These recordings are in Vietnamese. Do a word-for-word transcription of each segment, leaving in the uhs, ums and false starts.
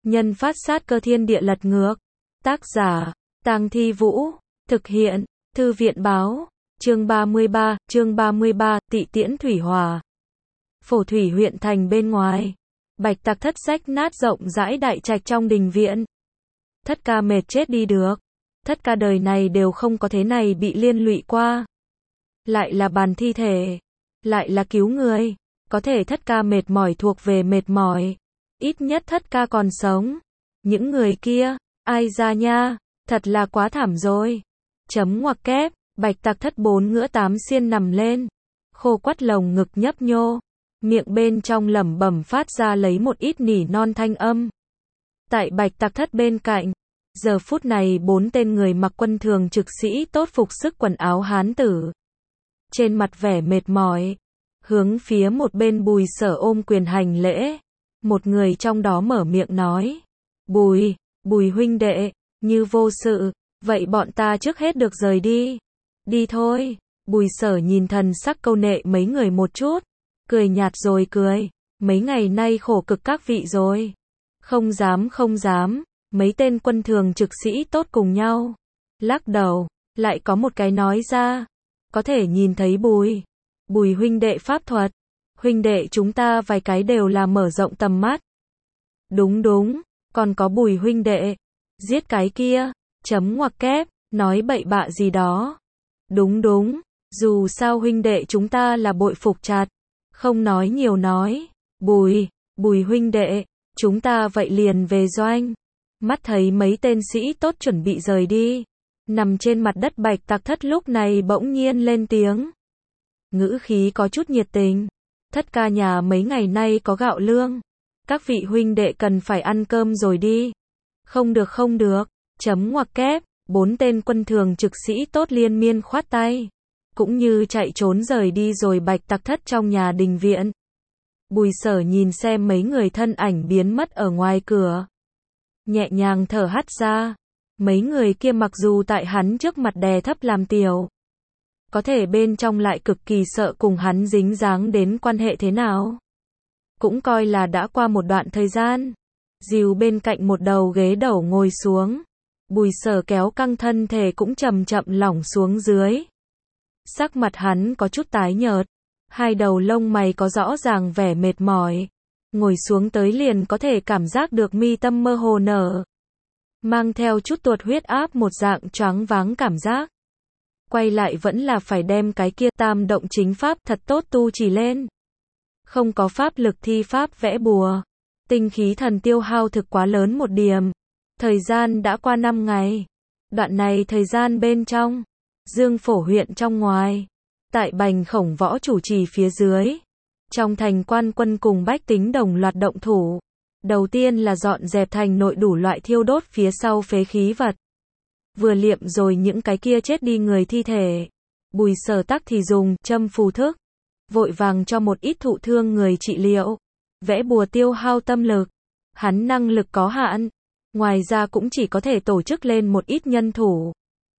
Nhân phát sát cơ thiên địa lật ngược. Tác giả, Tang Thi Vũ. Thực hiện, Thư viện báo. Chương ba mươi ba, chương ba mươi ba, Tị Tiễn Thủy Hòa. Phổ Thủy huyện thành bên ngoài. Bạch Tặc thất rách nát rộng rãi đại trạch trong đình viện. Thất ca mệt chết đi được. Thất ca đời này đều không có thế này bị liên lụy qua. Lại là bàn thi thể. Lại là cứu người. Có thể thất ca mệt mỏi thuộc về mệt mỏi. Ít nhất thất ca còn sống. Những người kia, ai ra nha, thật là quá thảm rồi. Chấm ngoặc kép, Bạch Tặc thất bốn ngữa tám xiên nằm lên. Khô quắt lồng ngực nhấp nhô. Miệng bên trong lẩm bẩm phát ra lấy một ít nỉ non thanh âm. Tại Bạch Tặc thất bên cạnh, giờ phút này bốn tên người mặc quân thường trực sĩ tốt phục sức quần áo hán tử. Trên mặt vẻ mệt mỏi, hướng phía một bên Bùi Sở ôm quyền hành lễ. Một người trong đó mở miệng nói, Bùi, Bùi huynh đệ, như vô sự, vậy bọn ta trước hết được rời đi. Đi thôi. Bùi Sở nhìn thần sắc câu nệ mấy người một chút, cười nhạt rồi cười, mấy ngày nay khổ cực các vị rồi. Không dám không dám, mấy tên quân thường trực sĩ tốt cùng nhau. Lắc đầu, lại có một cái nói ra, có thể nhìn thấy Bùi, Bùi huynh đệ pháp thuật, huynh đệ chúng ta vài cái đều là mở rộng tầm mắt. Đúng đúng, còn có Bùi huynh đệ, giết cái kia, chấm ngoặc kép, nói bậy bạ gì đó. Đúng đúng, dù sao huynh đệ chúng ta là bội phục chặt, không nói nhiều nói. Bùi, Bùi huynh đệ, chúng ta vậy liền về doanh. Mắt thấy mấy tên sĩ tốt chuẩn bị rời đi, nằm trên mặt đất Bạch Tặc thất lúc này bỗng nhiên lên tiếng. Ngữ khí có chút nhiệt tình. Thất ca nhà mấy ngày nay có gạo lương. Các vị huynh đệ cần phải ăn cơm rồi đi. Không được không được, chấm ngoặc kép, bốn tên quân thường trực sĩ tốt liên miên khoát tay. Cũng như chạy trốn rời đi rồi Bạch Tặc thất trong nhà đình viện. Bùi Sở nhìn xem mấy người thân ảnh biến mất ở ngoài cửa. Nhẹ nhàng thở hắt ra. Mấy người kia mặc dù tại hắn trước mặt đè thấp làm tiểu, có thể bên trong lại cực kỳ sợ cùng hắn dính dáng đến quan hệ thế nào. Cũng coi là đã qua một đoạn thời gian. Dìu bên cạnh một đầu ghế đầu ngồi xuống. Bùi Sở kéo căng thân thể cũng chậm chậm lỏng xuống dưới. Sắc mặt hắn có chút tái nhợt. Hai đầu lông mày có rõ ràng vẻ mệt mỏi. Ngồi xuống tới liền có thể cảm giác được mi tâm mơ hồ nở. Mang theo chút tuột huyết áp một dạng choáng váng cảm giác. Quay lại vẫn là phải đem cái kia tam động chính pháp thật tốt tu trì lên. Không có pháp lực thi pháp vẽ bùa. Tinh khí thần tiêu hao thực quá lớn một điểm. Thời gian đã qua năm ngày. Đoạn này thời gian bên trong, Dương Phổ huyện trong ngoài, tại Bành Khổng Võ chủ trì phía dưới, trong thành quan quân cùng bách tính đồng loạt động thủ. Đầu tiên là dọn dẹp thành nội đủ loại thiêu đốt phía sau phế khí vật. Vừa liệm rồi những cái kia chết đi người thi thể. Bùi Sở tắc thì dùng châm phù thức, vội vàng cho một ít thụ thương người trị liệu. Vẽ bùa tiêu hao tâm lực. Hắn năng lực có hạn. Ngoài ra cũng chỉ có thể tổ chức lên một ít nhân thủ.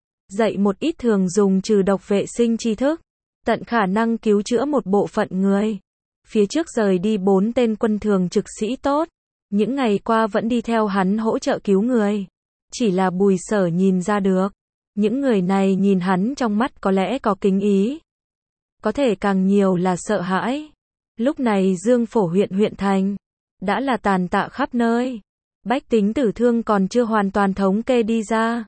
Dạy một ít thường dùng trừ độc vệ sinh tri thức. Tận khả năng cứu chữa một bộ phận người. Phía trước rời đi bốn tên quân thường trực sĩ tốt. Những ngày qua vẫn đi theo hắn hỗ trợ cứu người. Chỉ là Bùi Sở nhìn ra được. Những người này nhìn hắn trong mắt có lẽ có kính ý. Có thể càng nhiều là sợ hãi. Lúc này Dương Phổ huyện huyện thành đã là tàn tạ khắp nơi. Bách tính tử thương còn chưa hoàn toàn thống kê đi ra.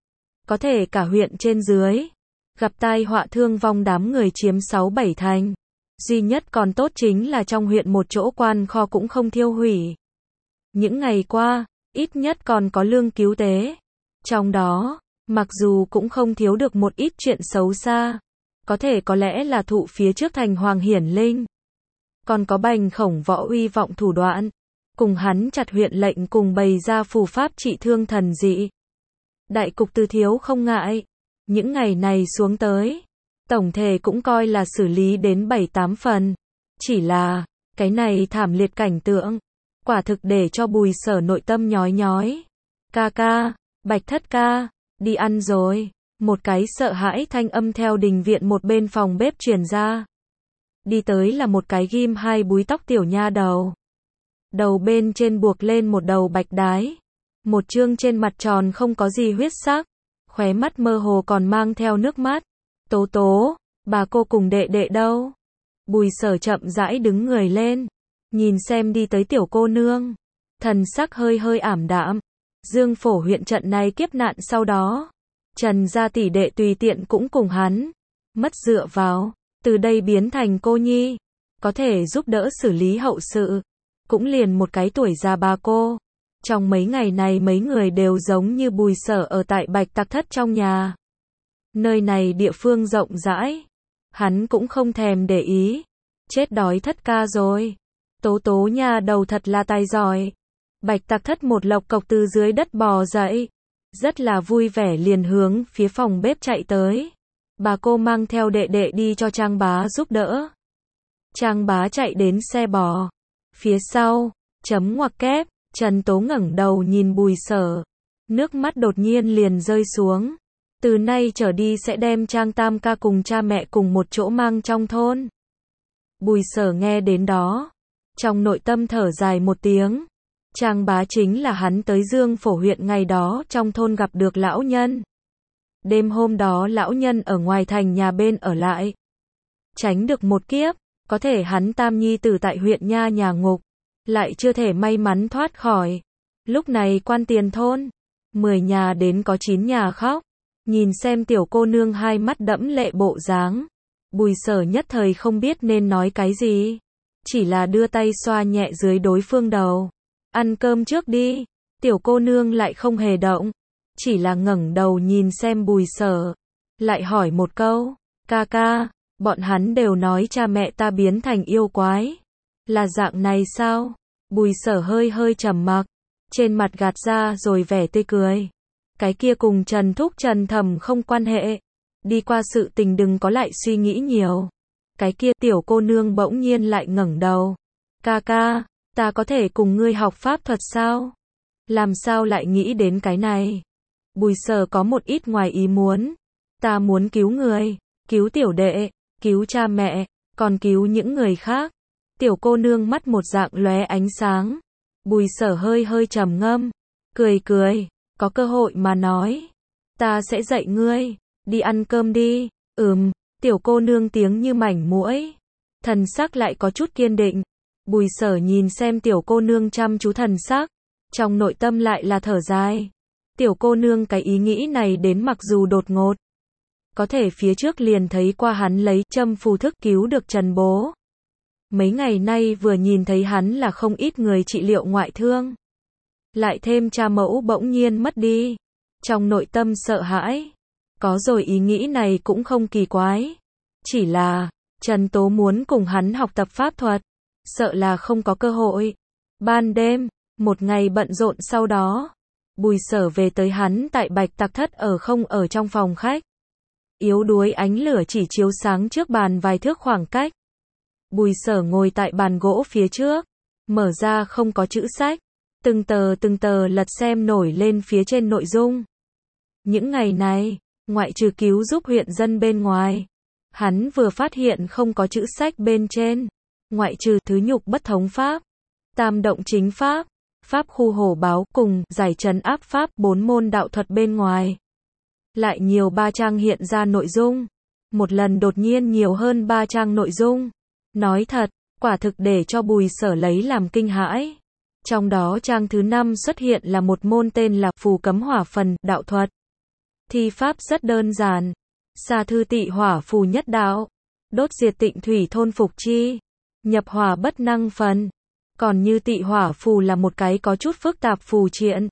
Có thể cả huyện trên dưới gặp tai họa thương vong đám người chiếm sáu bảy thành. Duy nhất còn tốt chính là trong huyện một chỗ quan kho cũng không thiêu hủy. Những ngày qua, ít nhất còn có lương cứu tế. Trong đó, mặc dù cũng không thiếu được một ít chuyện xấu xa. Có thể có lẽ là thụ phía trước thành Hoàng Hiển Linh. Còn có Bành Khổng Võ uy vọng thủ đoạn. Cùng hắn chặt huyện lệnh cùng bày ra phù pháp trị thương thần dị. Đại cục tư thiếu không ngại. Những ngày này xuống tới, tổng thể cũng coi là xử lý đến bảy tám phần. Chỉ là, cái này thảm liệt cảnh tượng, quả thực để cho Bùi Sở nội tâm nhói nhói. Ca ca, Bạch thất ca, đi ăn rồi. Một cái sợ hãi thanh âm theo đình viện một bên phòng bếp truyền ra. Đi tới là một cái ghim hai búi tóc tiểu nha đầu. đầu bên trên buộc lên một đầu bạch đái. Một chương trên mặt tròn không có gì huyết sắc, khóe mắt mơ hồ còn mang theo nước mắt. Tố tố, bà cô cùng đệ đệ đâu? Bùi Sở chậm rãi đứng người lên, nhìn xem đi tới tiểu cô nương, thần sắc hơi hơi ảm đạm. Dương Phổ huyện trận này kiếp nạn sau đó, Trần gia tỷ đệ tùy tiện cũng cùng hắn mất dựa vào, từ đây biến thành cô nhi, có thể giúp đỡ xử lý hậu sự, cũng liền một cái tuổi già bà cô. Trong mấy ngày này mấy người đều giống như Bùi Sở ở tại Bạch Tạc Thất trong nhà. Nơi này địa phương rộng rãi, hắn cũng không thèm để ý. Chết đói thất ca rồi. Tố tố nhà đầu thật là tài giỏi. Bạch Tạc Thất một lộc cộc từ dưới đất bò dậy, rất là vui vẻ liền hướng phía phòng bếp chạy tới. Bà cô mang theo đệ đệ đi cho Trang Bá giúp đỡ. Trang Bá chạy đến xe bò. Phía sau, chấm ngoặc kép, Trần Tố ngẩng đầu nhìn Bùi Sở. Nước mắt đột nhiên liền rơi xuống. Từ nay trở đi sẽ đem Trang Tam ca cùng cha mẹ cùng một chỗ mang trong thôn. Bùi Sở nghe đến đó, trong nội tâm thở dài một tiếng. Trang Bá chính là hắn tới Dương Phổ huyện ngày đó trong thôn gặp được lão nhân. Đêm hôm đó lão nhân ở ngoài thành nhà bên ở lại. Tránh được một kiếp, có thể hắn tam nhi tử tại huyện nha nhà ngục, lại chưa thể may mắn thoát khỏi. Lúc này quan tiền thôn, mười nhà đến có chín nhà khóc. Nhìn xem tiểu cô nương hai mắt đẫm lệ bộ dáng, Bùi Sở nhất thời không biết nên nói cái gì. Chỉ là đưa tay xoa nhẹ dưới đối phương đầu. Ăn cơm trước đi. Tiểu cô nương lại không hề động, chỉ là ngẩng đầu nhìn xem Bùi Sở, lại hỏi một câu, ca ca, bọn hắn đều nói cha mẹ ta biến thành yêu quái. Là dạng này sao? Bùi Sở hơi hơi trầm mặc, trên mặt gạt ra rồi vẻ tươi cười. Cái kia cùng Trần Thúc Trần Thẩm không quan hệ. Đi qua sự tình đừng có lại suy nghĩ nhiều. Cái kia tiểu cô nương bỗng nhiên lại ngẩng đầu. Ca ca, ta có thể cùng ngươi học pháp thuật sao? Làm sao lại nghĩ đến cái này? Bùi Sở có một ít ngoài ý muốn. Ta muốn cứu người, cứu tiểu đệ, cứu cha mẹ, còn cứu những người khác. Tiểu cô nương mắt một dạng lóe ánh sáng. Bùi Sở hơi hơi trầm ngâm, cười cười, có cơ hội mà nói. Ta sẽ dạy ngươi, đi ăn cơm đi. Ừm, tiểu cô nương tiếng như mảnh muỗi, thần sắc lại có chút kiên định. Bùi Sở nhìn xem tiểu cô nương chăm chú thần sắc, trong nội tâm lại là thở dài. Tiểu cô nương cái ý nghĩ này đến mặc dù đột ngột, có thể phía trước liền thấy qua hắn lấy châm phù thức cứu được Trần bố. Mấy ngày nay vừa nhìn thấy hắn là không ít người trị liệu ngoại thương. Lại thêm cha mẫu bỗng nhiên mất đi. Trong nội tâm sợ hãi. Có rồi ý nghĩ này cũng không kỳ quái. Chỉ là, Trần Tố muốn cùng hắn học tập pháp thuật. Sợ là không có cơ hội. Ban đêm, một ngày bận rộn sau đó, Bùi Sở về tới hắn tại Bạch Tạc Thất ở không ở trong phòng khách. Yếu đuối ánh lửa chỉ chiếu sáng trước bàn vài thước khoảng cách. Bùi Sở ngồi tại bàn gỗ phía trước, mở ra không có chữ sách, từng tờ từng tờ lật xem nổi lên phía trên nội dung. Những ngày này, ngoại trừ cứu giúp huyện dân bên ngoài, hắn vừa phát hiện không có chữ sách bên trên, ngoại trừ thứ nhục bất thống pháp, tam động chính pháp, pháp khu hổ báo cùng giải trấn áp pháp bốn môn đạo thuật bên ngoài. Lại nhiều ba trang hiện ra nội dung, một lần đột nhiên nhiều hơn ba trang nội dung. Nói thật, quả thực để cho Bùi Sở lấy làm kinh hãi. Trong đó trang thứ năm xuất hiện là một môn tên là phù cấm hỏa phần, đạo thuật. Thi pháp rất đơn giản. Sa thư tị hỏa phù nhất đạo. Đốt diệt tịnh thủy thôn phục chi. Nhập hỏa bất năng phần. Còn như tị hỏa phù là một cái có chút phức tạp phù triện.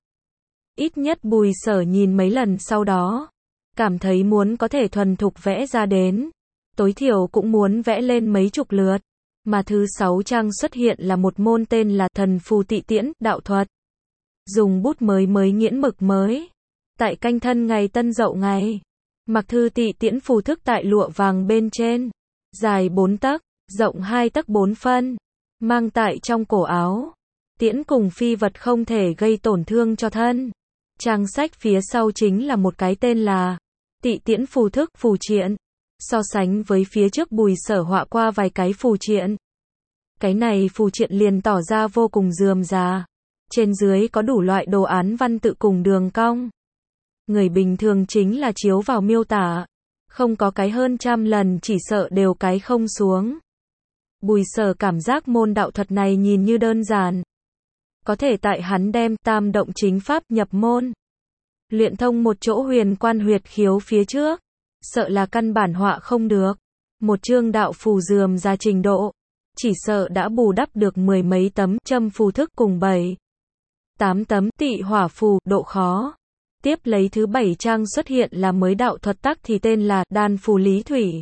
Ít nhất Bùi Sở nhìn mấy lần sau đó, cảm thấy muốn có thể thuần thục vẽ ra đến. Tối thiểu cũng muốn vẽ lên mấy chục lượt. Mà thứ sáu trang xuất hiện là một môn tên là thần phù tị tiễn, đạo thuật. Dùng bút mới mới nghiễn mực mới. Tại canh thân ngày Tân Dậu ngày, mặc thư tị tiễn phù thức tại lụa vàng bên trên. Dài bốn tấc, rộng hai tấc bốn phân. Mang tại trong cổ áo. Tiễn cùng phi vật không thể gây tổn thương cho thân. Trang sách phía sau chính là một cái tên là tị tiễn phù thức, phù triện. So sánh với phía trước Bùi Sở họa qua vài cái phù triện, Cái này phù triện liền tỏ ra vô cùng rườm rà. Trên dưới có đủ loại đồ án văn tự cùng đường cong. Người bình thường chính là chiếu vào miêu tả. Không có cái hơn trăm lần chỉ sợ đều cái không xuống. Bùi Sở cảm giác môn đạo thuật này nhìn như đơn giản. Có thể tại hắn đem tam động chính pháp nhập môn. Luyện thông một chỗ huyền quan huyệt khiếu phía trước. Sợ là căn bản họa không được. Một chương đạo phù rườm ra trình độ. Chỉ sợ đã bù đắp được mười mấy tấm châm phù thức cùng bảy, tám tấm tị hỏa phù, độ khó. Tiếp lấy thứ bảy trang xuất hiện là mới đạo thuật tắc thì tên là đan phù lý thủy.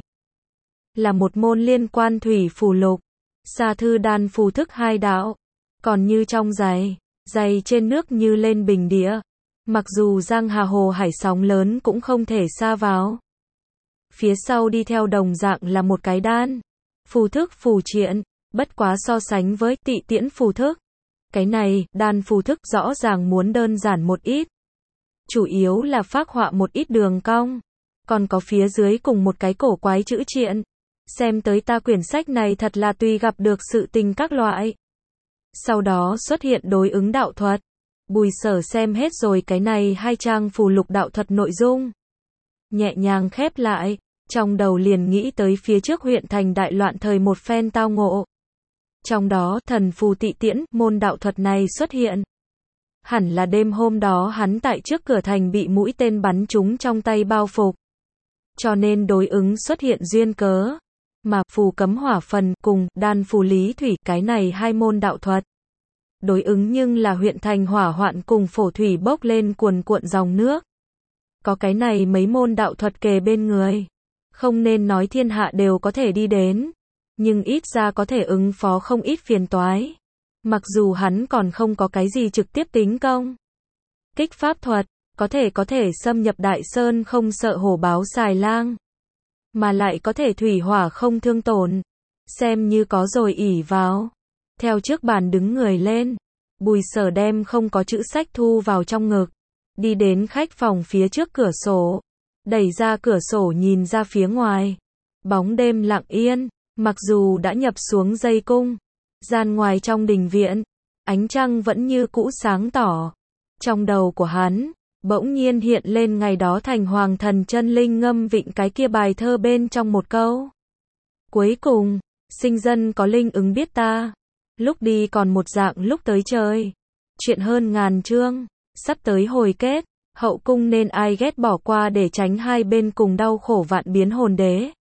Là một môn liên quan thủy phù lục. Sa thư đan phù thức hai đạo. Còn như trong giày, giày trên nước như lên bình đĩa. Mặc dù giang hà hồ hải sóng lớn cũng không thể xa vào. Phía sau đi theo đồng dạng là một cái đan phù thức phù triện, bất quá so sánh với tị tiễn phù thức. Cái này, đan phù thức rõ ràng muốn đơn giản một ít. Chủ yếu là phác họa một ít đường cong. Còn có phía dưới cùng một cái cổ quái chữ triện. Xem tới ta quyển sách này thật là tùy gặp được sự tình các loại. Sau đó xuất hiện đối ứng đạo thuật. Bùi Sở xem hết rồi cái này hai trang phù lục đạo thuật nội dung. Nhẹ nhàng khép lại, trong đầu liền nghĩ tới phía trước huyện thành đại loạn thời một phen tao ngộ. Trong đó thần phù tị tiễn, môn đạo thuật này xuất hiện. Hẳn là đêm hôm đó hắn tại trước cửa thành bị mũi tên bắn trúng trong tay bao phục. Cho nên đối ứng xuất hiện duyên cớ. Mà phù cấm hỏa phần cùng đan phù lý thủy cái này hai môn đạo thuật. Đối ứng nhưng là huyện thành hỏa hoạn cùng phổ thủy bốc lên cuồn cuộn dòng nước. Có cái này mấy môn đạo thuật kề bên người. Không nên nói thiên hạ đều có thể đi đến. Nhưng ít ra có thể ứng phó không ít phiền toái. Mặc dù hắn còn không có cái gì trực tiếp tính công. Kích pháp thuật, có thể có thể xâm nhập đại sơn không sợ hổ báo xài lang. Mà lại có thể thủy hỏa không thương tổn. Xem như có rồi ỉ vào. Theo trước bàn đứng người lên. Bùi Sở đem không có chữ sách thu vào trong ngực. Đi đến khách phòng phía trước cửa sổ. Đẩy ra cửa sổ nhìn ra phía ngoài. Bóng đêm lặng yên. Mặc dù đã nhập xuống dây cung. Gian ngoài trong đình viện. Ánh trăng vẫn như cũ sáng tỏ. Trong đầu của hắn. Bỗng nhiên hiện lên ngày đó thành hoàng thần chân linh ngâm vịnh cái kia bài thơ bên trong một câu. Cuối cùng, sinh dân có linh ứng biết ta. Lúc đi còn một dạng lúc tới chơi. Chuyện hơn ngàn chương. Sắp tới hồi kết. Hậu cung nên ai ghét bỏ qua để tránh hai bên cùng đau khổ vạn biến hồn đế.